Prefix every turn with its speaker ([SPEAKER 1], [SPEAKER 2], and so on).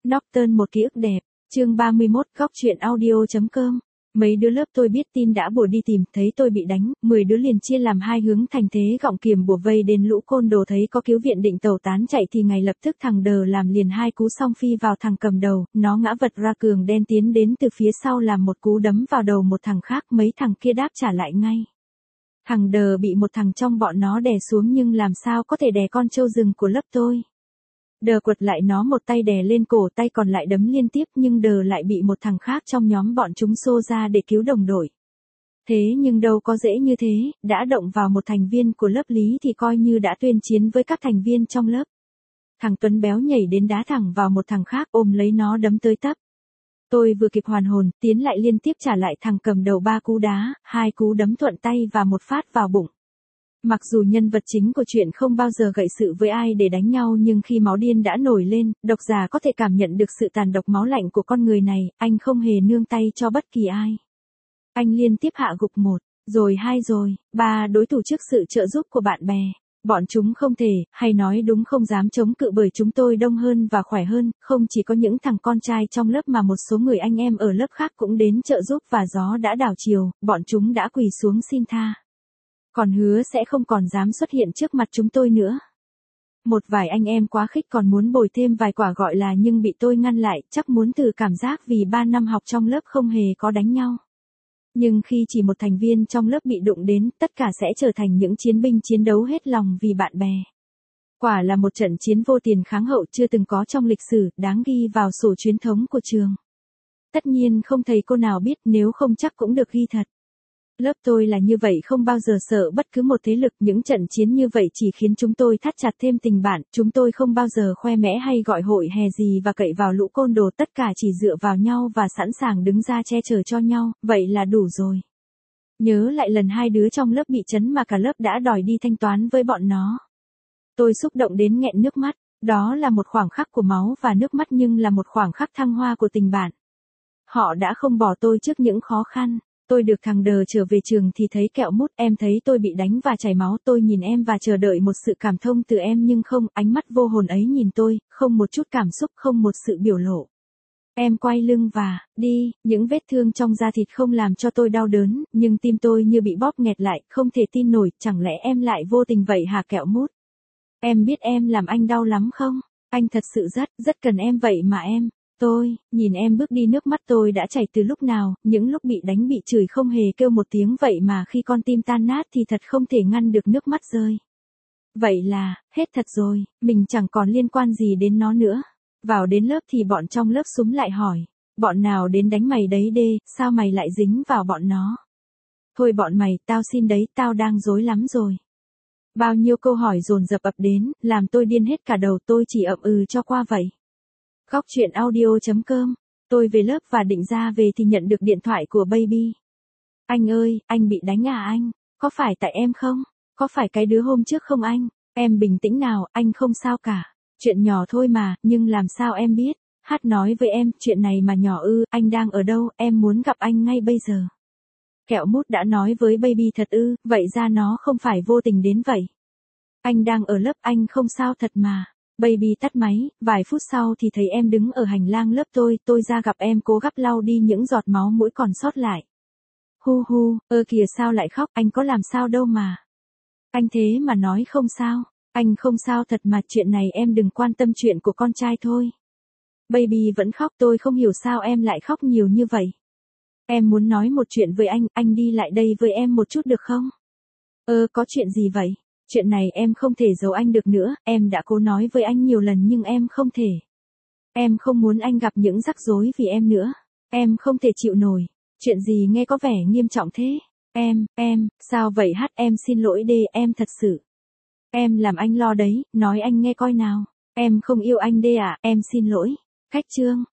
[SPEAKER 1] Norton một ký ức đẹp, chương 31 góc chuyện audio.com. Mấy đứa lớp tôi biết tin đã bủa đi tìm, thấy tôi bị đánh, 10 đứa liền chia làm hai hướng thành thế gọng kiềm bủa vây đến lũ côn đồ, thấy có cứu viện định tẩu tán chạy thì ngay lập tức thằng đờ làm liền hai cú song phi vào thằng cầm đầu, nó ngã vật ra, cường đen tiến đến từ phía sau làm một cú đấm vào đầu một thằng khác, mấy thằng kia đáp trả lại ngay. Thằng đờ bị một thằng trong bọn nó đè xuống nhưng làm sao có thể đè con trâu rừng của lớp tôi. Đờ quật lại nó một tay đè lên cổ, tay còn lại đấm liên tiếp, nhưng đờ lại bị một thằng khác trong nhóm bọn chúng xô ra để cứu đồng đội. Thế nhưng đâu có dễ như thế, đã động vào một thành viên của lớp Lý thì coi như đã tuyên chiến với các thành viên trong lớp. Thằng Tuấn béo nhảy đến đá thẳng vào một thằng khác, ôm lấy nó đấm tới tấp. Tôi vừa kịp hoàn hồn, tiến lại liên tiếp trả lại thằng cầm đầu 3 cú đá, 2 cú đấm thuận tay và một phát vào bụng. Mặc dù nhân vật chính của chuyện không bao giờ gậy sự với ai để đánh nhau, nhưng khi máu điên đã nổi lên, độc giả có thể cảm nhận được sự tàn độc máu lạnh của con người này, anh không hề nương tay cho bất kỳ ai. Anh liên tiếp hạ gục 1, rồi 2 rồi 3 đối thủ trước sự trợ giúp của bạn bè. Bọn chúng không thể, hay nói đúng không dám chống cự bởi chúng tôi đông hơn và khỏe hơn, không chỉ có những thằng con trai trong lớp mà một số người anh em ở lớp khác cũng đến trợ giúp và gió đã đảo chiều, bọn chúng đã quỳ xuống xin tha. Còn hứa sẽ không còn dám xuất hiện trước mặt chúng tôi nữa. Một vài anh em quá khích còn muốn bồi thêm vài quả gọi là, nhưng bị tôi ngăn lại, chắc muốn thử cảm giác vì 3 năm học trong lớp không hề có đánh nhau. Nhưng khi chỉ một thành viên trong lớp bị đụng đến, tất cả sẽ trở thành những chiến binh chiến đấu hết lòng vì bạn bè. Quả là một trận chiến vô tiền kháng hậu chưa từng có trong lịch sử, đáng ghi vào sổ truyền thống của trường. Tất nhiên không thầy cô nào biết, nếu không chắc cũng được ghi thật. Lớp tôi là như vậy, không bao giờ sợ bất cứ một thế lực, những trận chiến như vậy chỉ khiến chúng tôi thắt chặt thêm tình bạn, chúng tôi không bao giờ khoe mẽ hay gọi hội hè gì và cậy vào lũ côn đồ, tất cả chỉ dựa vào nhau và sẵn sàng đứng ra che chở cho nhau, vậy là đủ rồi. Nhớ lại lần 2 đứa trong lớp bị trấn mà cả lớp đã đòi đi thanh toán với bọn nó. Tôi xúc động đến nghẹn nước mắt, đó là một khoảng khắc của máu và nước mắt nhưng là một khoảng khắc thăng hoa của tình bạn. Họ đã không bỏ tôi trước những khó khăn. Tôi được thằng đờ trở về trường thì thấy Kẹo Mút, em thấy tôi bị đánh và chảy máu, tôi nhìn em và chờ đợi một sự cảm thông từ em nhưng không, ánh mắt vô hồn ấy nhìn tôi, không một chút cảm xúc, không một sự biểu lộ. Em quay lưng và đi, những vết thương trong da thịt không làm cho tôi đau đớn, nhưng tim tôi như bị bóp nghẹt lại, không thể tin nổi, chẳng lẽ em lại vô tình vậy hả Kẹo Mút? Em biết em làm anh đau lắm không? Anh thật sự rất cần em vậy mà em. Tôi, nhìn em bước đi nước mắt tôi đã chảy từ lúc nào, những lúc bị đánh bị chửi không hề kêu một tiếng vậy mà khi con tim tan nát thì thật không thể ngăn được nước mắt rơi. Vậy là, hết thật rồi, mình chẳng còn liên quan gì đến nó nữa. Vào đến lớp thì bọn trong lớp xúm lại hỏi, bọn nào đến đánh mày đấy đê, sao mày lại dính vào bọn nó? Thôi bọn mày, tao xin đấy, tao đang rối lắm rồi. Bao nhiêu câu hỏi dồn dập ập đến, làm tôi điên hết cả đầu, tôi chỉ ậm ừ cho qua vậy. Góc chuyện audio.com. Tôi về lớp và định ra về thì nhận được điện thoại của Baby. Anh ơi, anh bị đánh à anh? Có phải tại em không? Có phải cái đứa hôm trước không anh? Em bình tĩnh nào, anh không sao cả. Chuyện nhỏ thôi mà, nhưng làm sao em biết? Hát nói với em, chuyện này mà nhỏ ư, anh đang ở đâu, em muốn gặp anh ngay bây giờ. Kẹo Mút đã nói với Baby thật ư, vậy ra nó không phải vô tình đến vậy. Anh đang ở lớp, anh không sao thật mà. Baby tắt máy, vài phút sau thì thấy em đứng ở hành lang lớp tôi ra gặp em cố gắng lau đi những giọt máu mũi còn sót lại. Hu hu, kìa sao lại khóc, anh có làm sao đâu mà. Anh thế mà nói không sao, anh không sao thật mà, chuyện này em đừng quan tâm, chuyện của con trai thôi. Baby vẫn khóc, tôi không hiểu sao em lại khóc nhiều như vậy. Em muốn nói một chuyện với anh đi lại đây với em một chút được không? Có chuyện gì vậy? Chuyện này em không thể giấu anh được nữa, em đã cố nói với anh nhiều lần nhưng em không thể. Em không muốn anh gặp những rắc rối vì em nữa. Em không thể chịu nổi. Chuyện gì nghe có vẻ nghiêm trọng thế? Sao vậy hát, em xin lỗi đê, em thật sự. Em làm anh lo đấy, nói anh nghe coi nào. Em không yêu anh đê à, em xin lỗi. Khách trương,